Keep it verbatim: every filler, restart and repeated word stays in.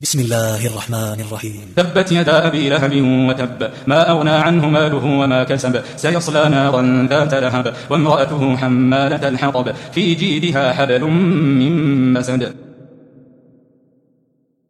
بسم الله الرحمن الرحيم. تبت يدا أبي لهب وتب، ما أغنى عنه ماله وما كسب، سيصلى نارا ذات لهب، وامرأته حمالة الحطب، في جيدها حبل من مسد.